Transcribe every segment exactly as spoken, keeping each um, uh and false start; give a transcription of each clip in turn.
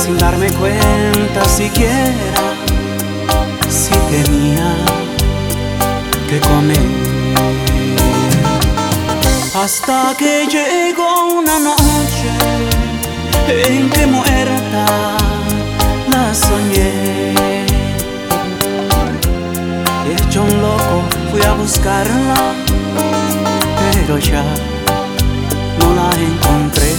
sin darme cuenta siquiera si tenía que comer. Hasta que llegó una noche en que muerta la soñé. Hecho un loco fui a buscarla, pero ya no la encontré.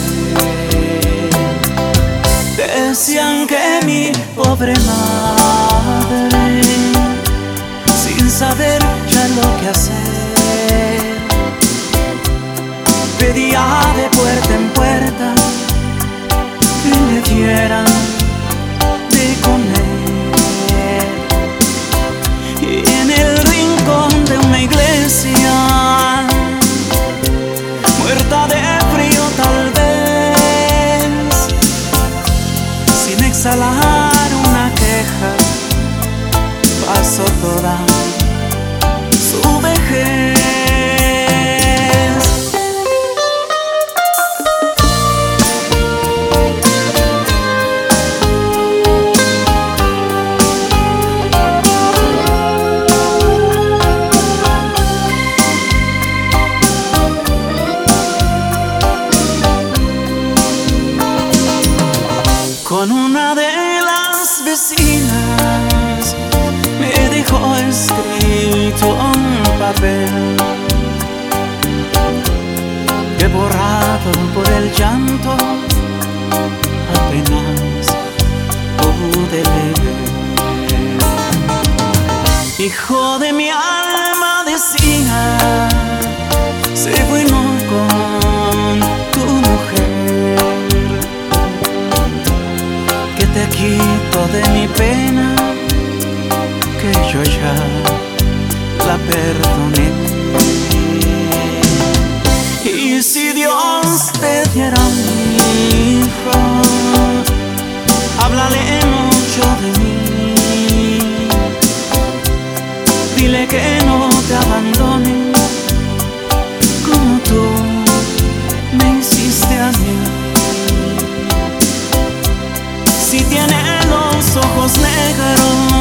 Decían que mi pobre madre, sin saber ya lo que hacer, pedía de puerta en puerta que le dieran de comer. Y en el rincón de una iglesia, muerta de frío tal vez, sin exhalar una queja, pasó toda su vejez. Con una de las vecinas me dejó escrito un papel que borrado por el llanto apenas pude leer. Hijo de mi alma, decía, sé bueno con tu mujer, te quito de mi pena, que yo ya la perdoné. Y si Dios te diera un hijo, háblale mucho de mí, dile que no te abandone como tú me hiciste a mí. Si tiene los ojos negros,